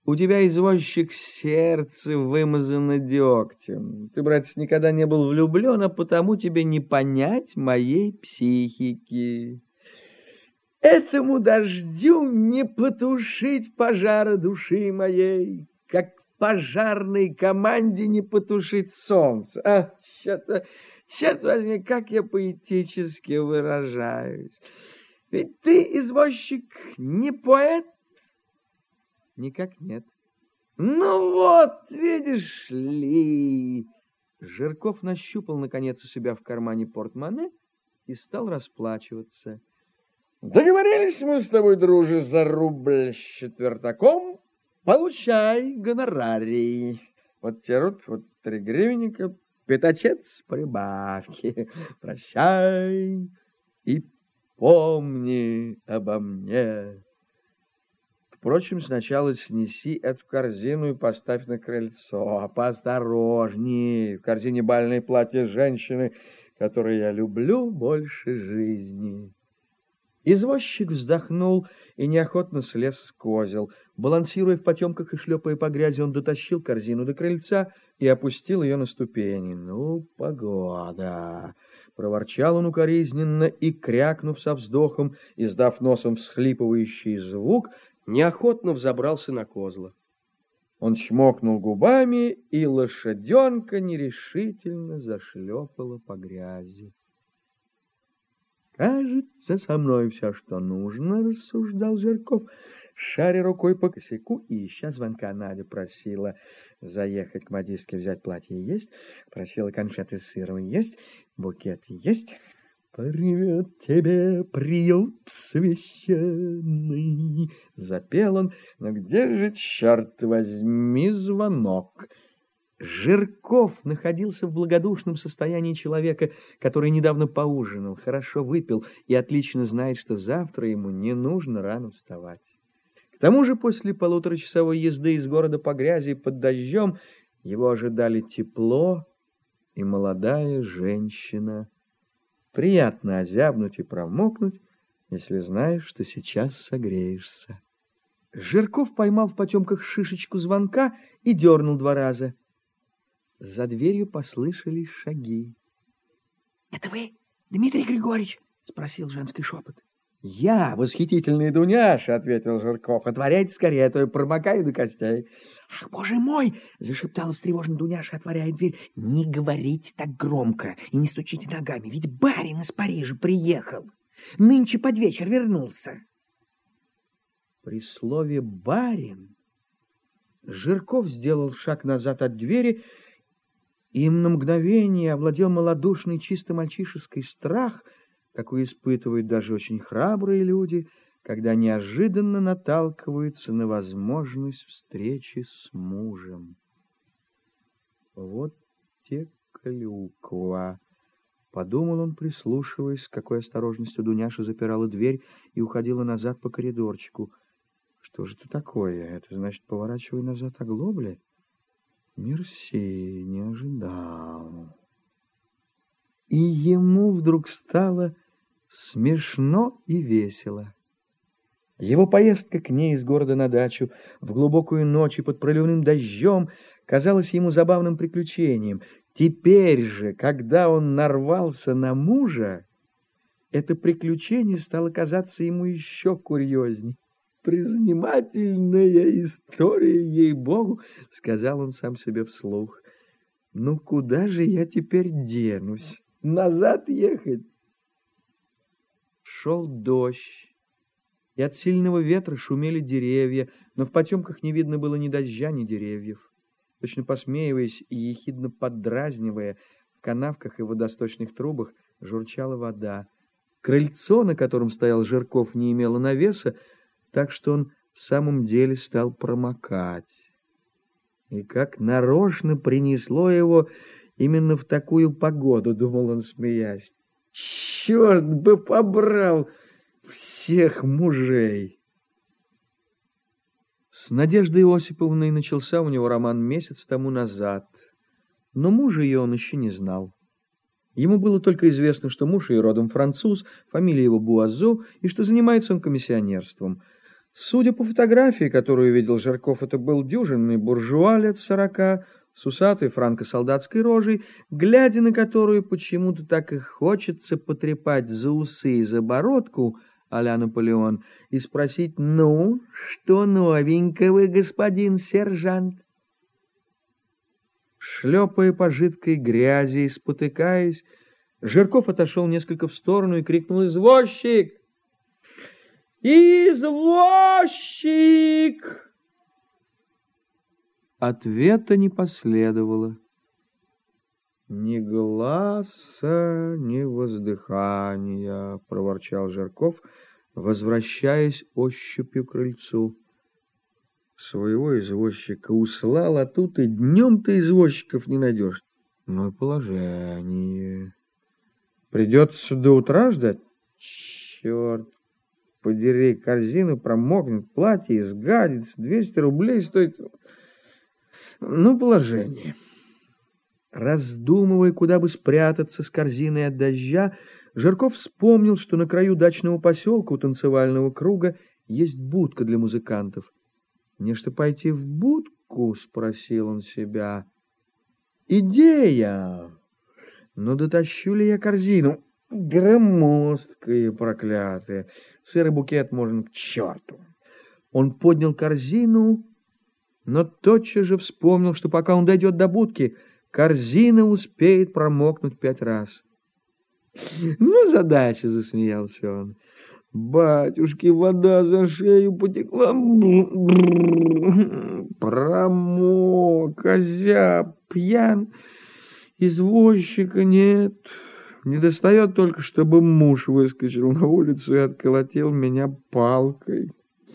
У тебя, извозчик, сердце вымазано дегтем. Ты, братец, никогда не был влюблен, а потому тебе не понять моей психики. Этому дождю не потушить пожара души моей, как пожарной команде не потушить солнце. А, черт возьми, как я поэтически выражаюсь. Ведь ты, извозчик, не поэт? Никак нет. Ну вот, видишь ли. Жирков нащупал, наконец, у себя в кармане портмоне и стал расплачиваться. Договорились мы с тобой, друже, за рубль с четвертаком. Получай гонорарий. Вот тебе рубль, вот 3 гривенника, пятачец прибавки. Прощай и помни обо мне. Впрочем, сначала снеси эту корзину и поставь на крыльцо. А поосторожней, в корзине бальное платье женщины, которую я люблю больше жизни. Извозчик вздохнул и неохотно слез с козел. Балансируя в потемках и шлепая по грязи, он дотащил корзину до крыльца и опустил ее на ступени. «Ну, погода!» — проворчал он укоризненно и, крякнув со вздохом, издав носом всхлипывающий звук, неохотно взобрался на козла. Он чмокнул губами, и лошаденка нерешительно зашлепала по грязи. «Кажется, со мной все, что нужно», — рассуждал Жирков, шаря рукой по косяку, и ища звонка. Надя просила заехать к модистке, взять платье. Есть. Просила конфеты с сыром. Есть. Букет. Есть. «Привет тебе, приют священный», — запел он. «Но где же, черт возьми, звонок?» Жирков находился в благодушном состоянии человека, который недавно поужинал, хорошо выпил и отлично знает, что завтра ему не нужно рано вставать. К тому же после полуторачасовой езды из города по грязи под дождем его ожидали тепло и молодая женщина. Приятно озябнуть и промокнуть, если знаешь, что сейчас согреешься. Жирков поймал в потемках шишечку звонка и дернул 2 раза. За дверью послышались шаги. — Это вы, Дмитрий Григорьевич? — спросил женский шепот. — Я, восхитительный Дуняша, — ответил Жирков. — Отворяйте скорее, а то я промокаю до костей. — Ах, боже мой! — зашептала встревоженная Дуняша, отворяя дверь. — Не говорите так громко и не стучите ногами, ведь барин из Парижа приехал. Нынче под вечер вернулся. При слове «барин» Жирков сделал шаг назад от двери, и им на мгновение овладел малодушный чисто мальчишеский страх, какой испытывают даже очень храбрые люди, когда неожиданно наталкиваются на возможность встречи с мужем. «Вот те клюква», — подумал он, прислушиваясь, с какой осторожностью Дуняша запирала дверь и уходила назад по коридорчику. «Что же это такое? Это значит, поворачивай назад оглобли? Мерси, не ожидал». И ему вдруг стало смешно и весело. Его поездка к ней из города на дачу в глубокую ночь и под проливным дождем казалась ему забавным приключением. Теперь же, когда он нарвался на мужа, это приключение стало казаться ему еще курьезней. «Призанимательная история, ей-богу», — сказал он сам себе вслух. «Ну куда же я теперь денусь? Назад ехать?» Шел дождь, и от сильного ветра шумели деревья, но в потемках не видно было ни дождя, ни деревьев. Точно посмеиваясь и ехидно поддразнивая, в канавках и водосточных трубах журчала вода. Крыльцо, на котором стоял Жирков, не имело навеса, так что он в самом деле стал промокать. И как нарочно принесло его именно в такую погоду, думал он, смеясь. Черт бы побрал всех мужей! С Надеждой Иосиповной начался у него роман месяц тому назад, но мужа ее он еще не знал. Ему было только известно, что муж ее родом француз, фамилия его Буазо, и что занимается он комиссионерством. Судя по фотографии, которую видел Жирков, это был дюжинный буржуа лет 40, с усатой франко-солдатской рожей, глядя на которую почему-то так и хочется потрепать за усы и за бородку а-ля Наполеон и спросить: «Ну, что новенького, господин сержант?» Шлепая по жидкой грязи и спотыкаясь, Жирков отошел несколько в сторону и крикнул: «Извозчик! Извозчик!» Ответа не последовало. «Ни гласа, ни воздыхания», — проворчал Жирков, возвращаясь ощупью к крыльцу. Своего извозчика услал, а тут и днем-то извозчиков не найдешь. Ну и положение. Придется до утра ждать? Черт подери, корзина промокнет, платье изгадится, 200 рублей стоит. Ну, положение. Раздумывая, куда бы спрятаться с корзиной от дождя, Жирков вспомнил, что на краю дачного поселка у танцевального круга есть будка для музыкантов. «Нечто пойти в будку?» — спросил он себя. «Идея! Но дотащу ли я корзину? Громоздкая проклятая! Сырый букет можно к черту!» Он поднял корзину, но тотчас же вспомнил, что пока он дойдет до будки, корзина успеет промокнуть 5 раз. «Ну, задача!» — засмеялся он. «Батюшки, вода за шею потекла. Промок, озяб, пьян. Извозчика нет. Не достает только, чтобы муж выскочил на улицу и отколотил меня палкой.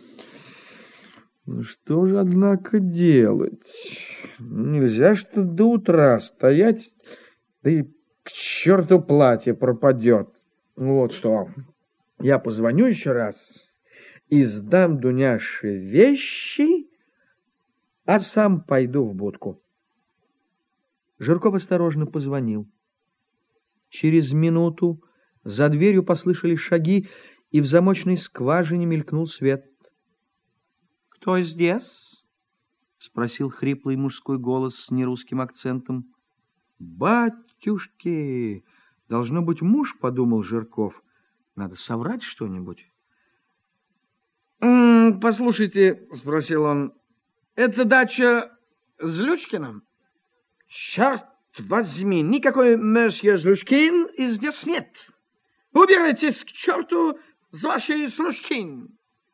Ну что же, однако, делать? Нельзя что до утра стоять, да и к черту платье пропадет. Вот что». Я позвоню еще раз и сдам Дуняше вещи, а сам пойду в будку. Жирков осторожно позвонил. Через минуту за дверью послышались шаги, и в замочной скважине мелькнул свет. «Кто здесь?» — спросил хриплый мужской голос с нерусским акцентом. «Батюшки! Должно быть муж», — подумал Жирков. Надо соврать что-нибудь. «Послушайте», — спросил он, — «это дача Злючкина?» «Черт возьми, никакой месье Злючкин и здесь нет. Убирайтесь к черту с вашей Злючкин!»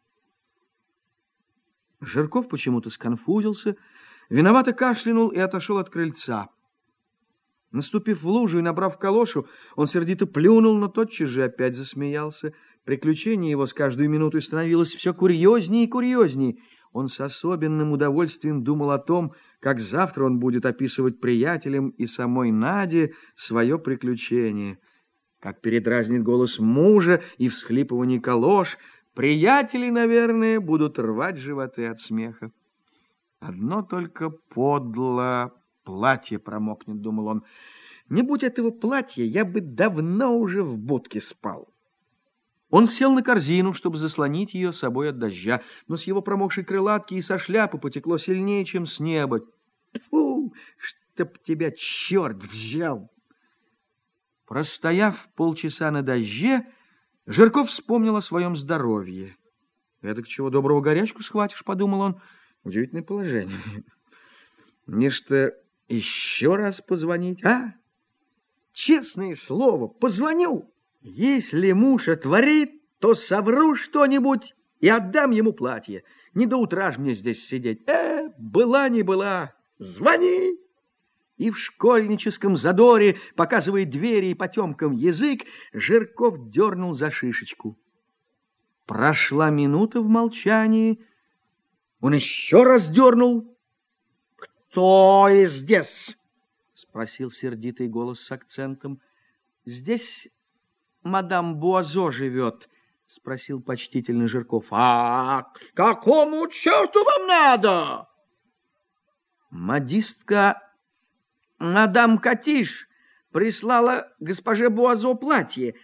Жирков почему-то сконфузился, виновато кашлянул и отошел от крыльца. Наступив в лужу и набрав калошу, он сердито плюнул, но тотчас же опять засмеялся. Приключение его с каждой минутой становилось все курьезнее и курьезнее. Он с особенным удовольствием думал о том, как завтра он будет описывать приятелям и самой Наде свое приключение. Как передразнит голос мужа и всхлипывание калош, приятели, наверное, будут рвать животы от смеха. Одно только подло... «Платье промокнет», — думал он. «Не будь этого платья, я бы давно уже в будке спал». Он сел на корзину, чтобы заслонить ее собой от дождя, но с его промокшей крылатки и со шляпы потекло сильнее, чем с неба. «Тьфу, чтоб тебя черт взял!» Простояв полчаса на дожде, Жирков вспомнил о своем здоровье. «Эдак чего доброго горячку схватишь», — подумал он. «Удивительное положение. Нечто еще раз позвонить, а? Честное слово, позвоню. Если муж отворит, то совру что-нибудь и отдам ему платье. Не до утра ж мне здесь сидеть. Была не была. Звони!» И в школьническом задоре, показывая двери и потемкам язык, Жирков дернул за шишечку. Прошла минута в молчании. Он еще раз дернул. «Кто здесь?» — спросил сердитый голос с акцентом. «Здесь мадам Буазо живет», — спросил почтительный Жирков. «А к какому черту вам надо?» «Модистка мадам Катиш прислала госпоже Буазо платье.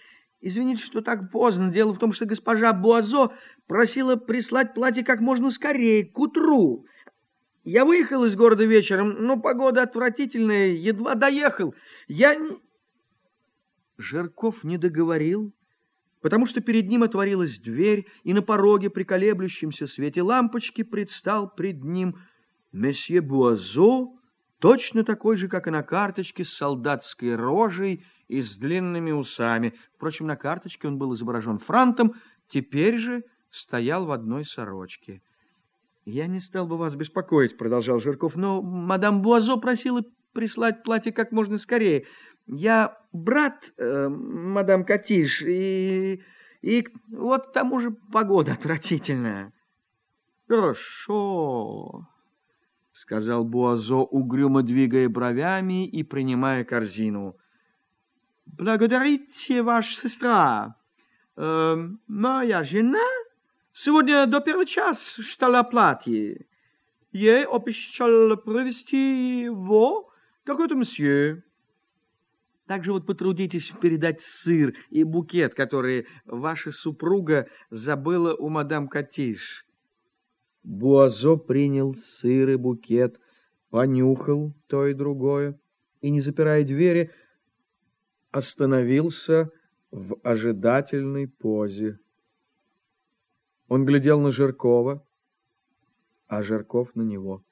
Извините, что так поздно. Дело в том, что госпожа Буазо просила прислать платье как можно скорее, к утру. Я выехал из города вечером, но погода отвратительная, едва доехал. Жирков не договорил, потому что перед ним отворилась дверь, и на пороге при колеблющемся свете лампочки предстал пред ним месье Буазо, точно такой же, как и на карточке, с солдатской рожей и с длинными усами. Впрочем, на карточке он был изображен франтом, теперь же стоял в одной сорочке. «Я не стал бы вас беспокоить», — продолжал Жирков, «но мадам Буазо просила прислать платье как можно скорее. Я брат мадам Катиш, и вот к тому же погода отвратительная». «Хорошо», — сказал Буазо, угрюмо двигая бровями и принимая корзину. «Благодарите, ваша сестра. Моя жена сегодня до первого часа ждала платье. Ей обещал привезти его какой-то месье. Также вот потрудитесь передать сыр и букет, который ваша супруга забыла у мадам Катиш». Буазо принял сыр и букет, понюхал то и другое и, не запирая двери, остановился в ожидательной позе. Он глядел на Жиркова, а Жирков на него.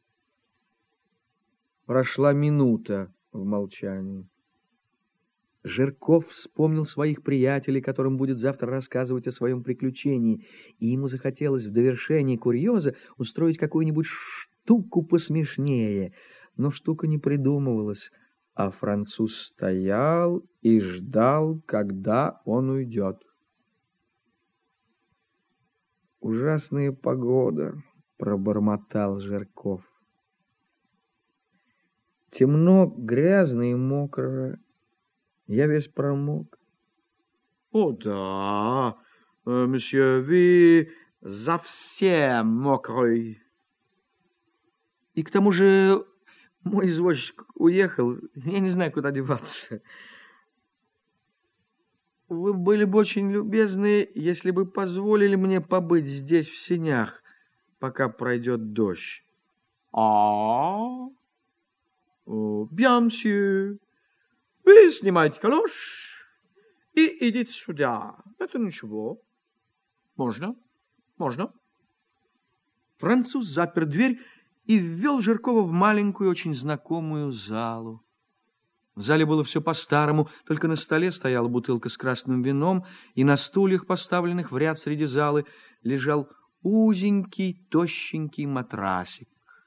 Прошла минута в молчании. Жирков вспомнил своих приятелей, которым будет завтра рассказывать о своем приключении, и ему захотелось в довершении курьеза устроить какую-нибудь штуку посмешнее, но штука не придумывалась, а француз стоял и ждал, когда он уйдет. «Ужасная погода», — пробормотал Жирков. «Темно, грязно и мокро. Я весь промок». «О, да, месье, вы совсем мокрый. И к тому же мой извозчик уехал, я не знаю, куда деваться. Вы были бы очень любезны, если бы позволили мне побыть здесь в сенях, пока пройдет дождь». Bien, monsieur. Вы снимайте калош и идите сюда. Это ничего. Можно, можно. Француз запер дверь и ввел Жиркова в маленькую, очень знакомую залу. В зале было все по-старому, только на столе стояла бутылка с красным вином, и на стульях, поставленных в ряд среди залы, лежал узенький, тощенький матрасик.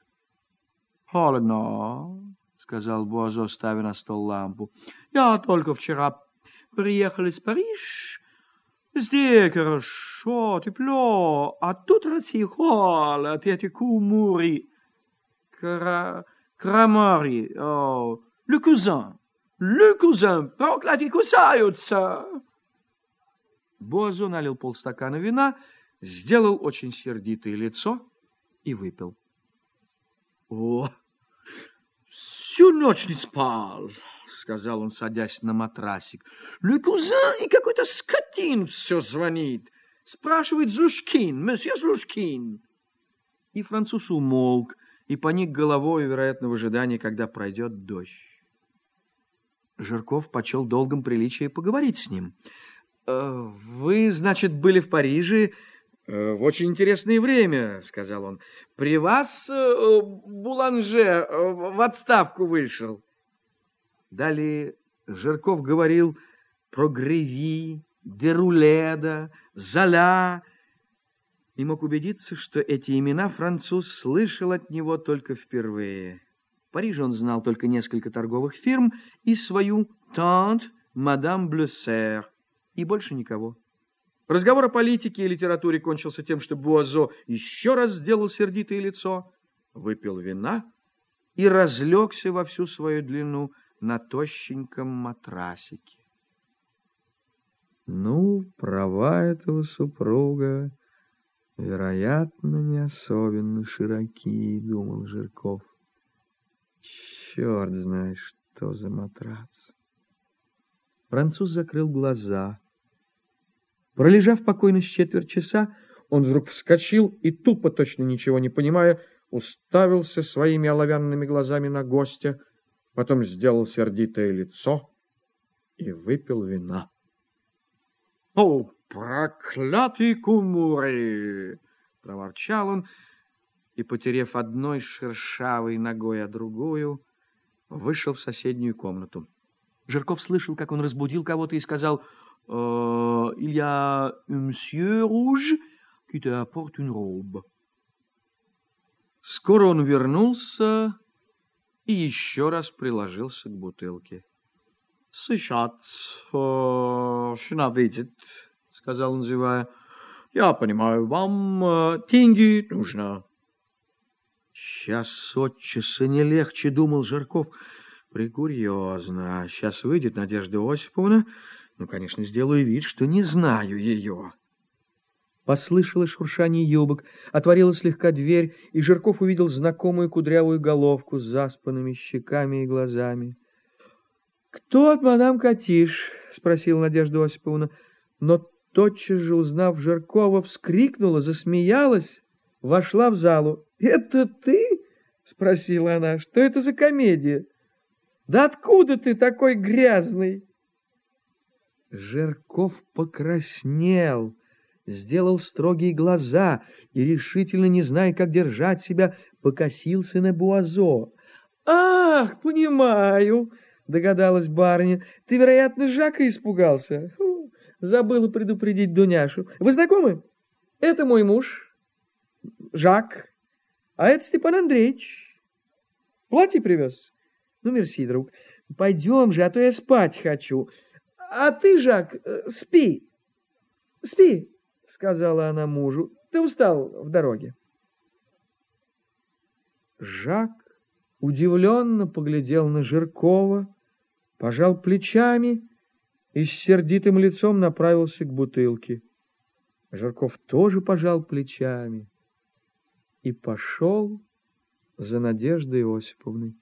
«Холодно», — сказал Буазо, ставя на стол лампу. «Я только вчера приехал из Парижа. Здесь хорошо, тепло, а тут Россия холод, эти кумури, крамари, le cousin, проклятые кусаются». Буазо налил полстакана вина, сделал очень сердитое лицо и выпил. «О, всю ночь не спал», — сказал он, садясь на матрасик. «Le cousin и какой-то скотин все звонит. Спрашивает Злушкин, месье Злушкин». И француз умолк и поник головой, вероятно, в ожидании, когда пройдет дождь. Жирков почел долгом приличия поговорить с ним. «Вы, значит, были в Париже в очень интересное время», — сказал он. «При вас Буланже в отставку вышел». Далее Жирков говорил про Греви, Деруледа, Золя, и мог убедиться, что эти имена француз слышал от него только впервые. В Париже он знал только несколько торговых фирм и свою тант мадам Блюссер, и больше никого. Разговор о политике и литературе кончился тем, что Буазо еще раз сделал сердитое лицо, выпил вина и разлегся во всю свою длину на тощеньком матрасике. «Ну, права этого супруга, вероятно, не особенно широки», — думал Жирков. «Черт знает, что за матрац». Француз закрыл глаза. Пролежав покойно с четверть часа, он вдруг вскочил и, тупо, точно ничего не понимая, уставился своими оловянными глазами на гостя, потом сделал сердитое лицо и выпил вина. — О, проклятый Кумури! — проворчал он, и, потерев одной шершавой ногой о другую, вышел в соседнюю комнату. Жирков слышал, как он разбудил кого-то и сказал: «Il y a un monsieur rouge qui t'apporte une robe». Скоро он вернулся и еще раз приложился к бутылке. «Сейчас, жена видит», — сказал он, зевая. «Я понимаю, вам деньги нужно». Час от часа не легче, думал Жирков. Прикурьезно. Сейчас выйдет Надежда Осиповна. Ну, конечно, сделаю вид, что не знаю ее. Послышалось шуршание юбок, отворилась слегка дверь, и Жирков увидел знакомую кудрявую головку с заспанными щеками и глазами. — Кто от мадам Катиш? — спросила Надежда Осиповна. Но тотчас же, узнав Жиркова, вскрикнула, засмеялась, вошла в залу. — Это ты? — спросила она. — Что это за комедия? Да откуда ты такой грязный? Жирков покраснел, сделал строгие глаза и, решительно не зная, как держать себя, покосился на Буазо. — Ах, понимаю, — догадалась барыня. — Ты, вероятно, Жака испугался. Фу, забыла предупредить Дуняшу. Вы знакомы? Это мой муж, Жак, а это Степан Андреевич. Платье привез? Ну, мерси, друг. Пойдем же, а то я спать хочу. А ты, Жак, спи. Спи, сказала она мужу. Ты устал в дороге. Жак удивленно поглядел на Жиркова, пожал плечами и с сердитым лицом направился к бутылке. Жирков тоже пожал плечами и пошел за Надеждой Осиповной.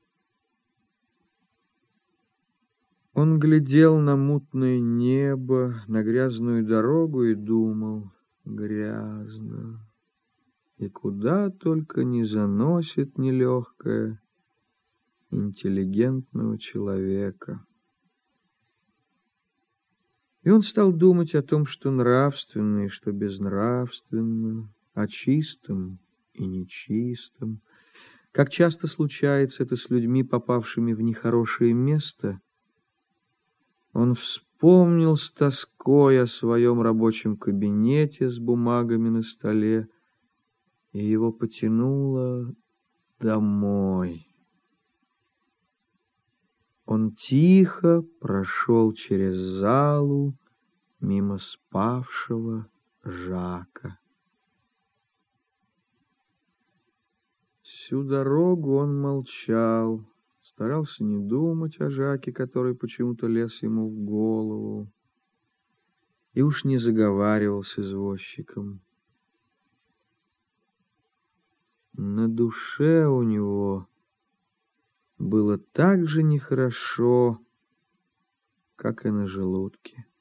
Он глядел на мутное небо, на грязную дорогу и думал: грязно. И куда только не заносит нелегкое интеллигентного человека. И он стал думать о том, что нравственно и что безнравственно, о чистом и нечистом. Как часто случается это с людьми, попавшими в нехорошее место. Он вспомнил с тоской о своем рабочем кабинете с бумагами на столе, и его потянуло домой. Он тихо прошел через залу мимо спавшего Жака. Всю дорогу он молчал, старался не думать о Жаке, который почему-то лез ему в голову, и уж не заговаривал с извозчиком. На душе у него было так же нехорошо, как и на желудке.